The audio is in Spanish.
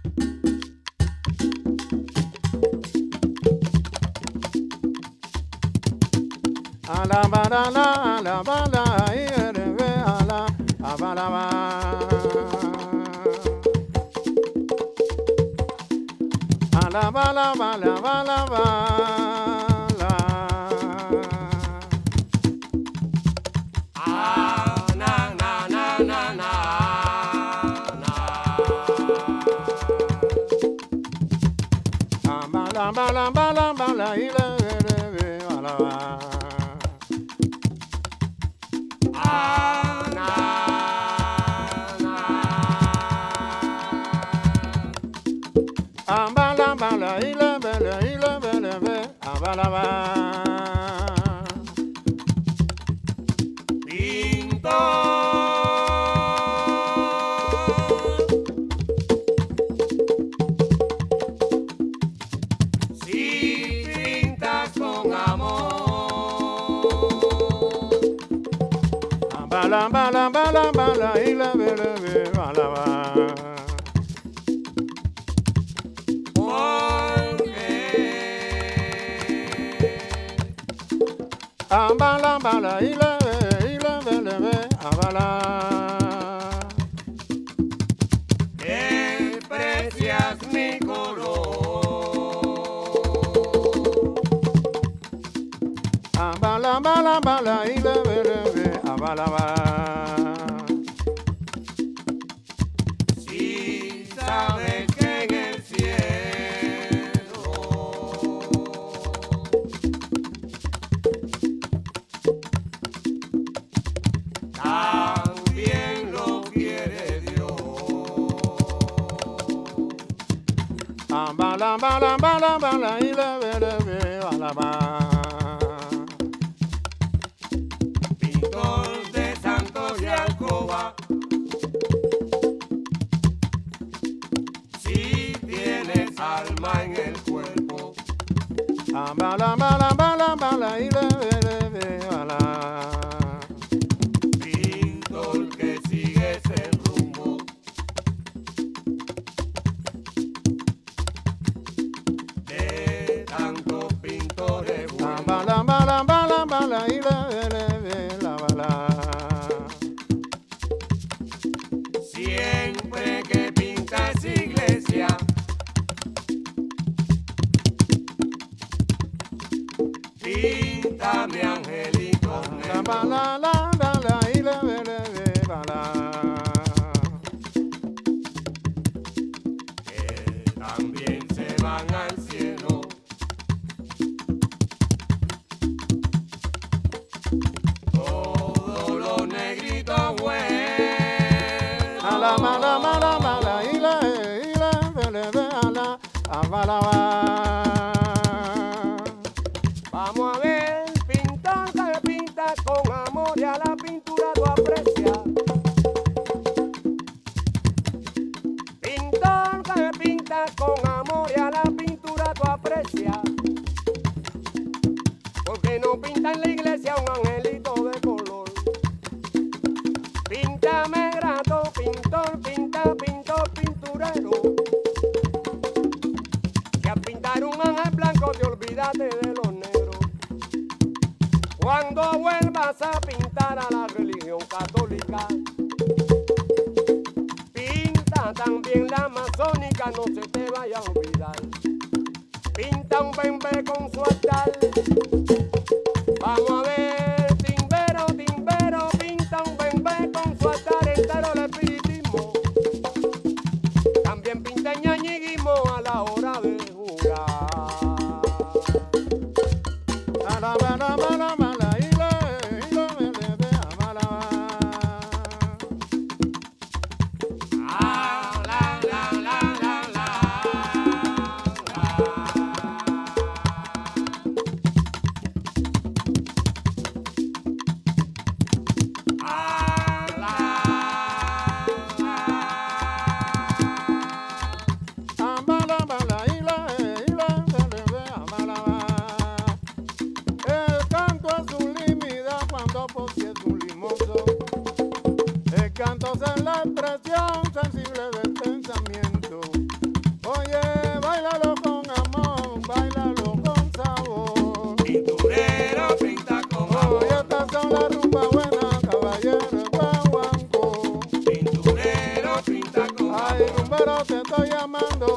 A la bala, a la bala, y a la bala. A la bala, bala, bala, bala. Ah, na, na, na, na, na, na. Bala, bala, bala, bala, y la bala, bala. Ah, na, na. Bala, bala, y la bala, bala, bala. Si pintas con amor, bala, bala, bala, bala, y la bala, bala. Bala, bala, y la bala. desprecias mi color. Bala, bala, bala, y la bala, bala. Si sabes que en el cielo también lo quiere Dios. Bala, bala, bala, bala, y la bala, bala. Pintor de santos de alcoba, si tienes alma en el cuerpo, Bala, bala, bala, bala, y la bala. pintor que sigues el rumbo de tantos pintores buenos. Bala, bala, bala, bala, y la bala. Siempre que pintas iglesia, píntame angelito negro. Bala, la, bala, y la bala. Que también se van al cielo. Todos los negritos buenos. Mala, mala, mala, mala, y la bala, bala, bala. Vamos a ver, pintor que pinta con amor y a la pintura lo aprecia. Pintor que pinta con amor y a la pintura tú aprecia. Porque no pinta en la iglesia un angelito de color. Píntame grato, pintor, pinta, pintor, pinturero. Que al pintar un ángel blanco te olvidaste de los negros. Cuando vuelvas a pintar a la religión católica, pinta también la masónica, no se te vaya a olvidar. Pinta un bembe con su altar. Vamos a ver, timbero, timbero, pinta un bembe con su altar entero el espiritismo. También pinta ñañiguismo a la hora de jurar. Bala, bala, bala, bala, y la bala. Ah, la, la, la, la, la, cantos en la expresión sensible del pensamiento. estoy llamando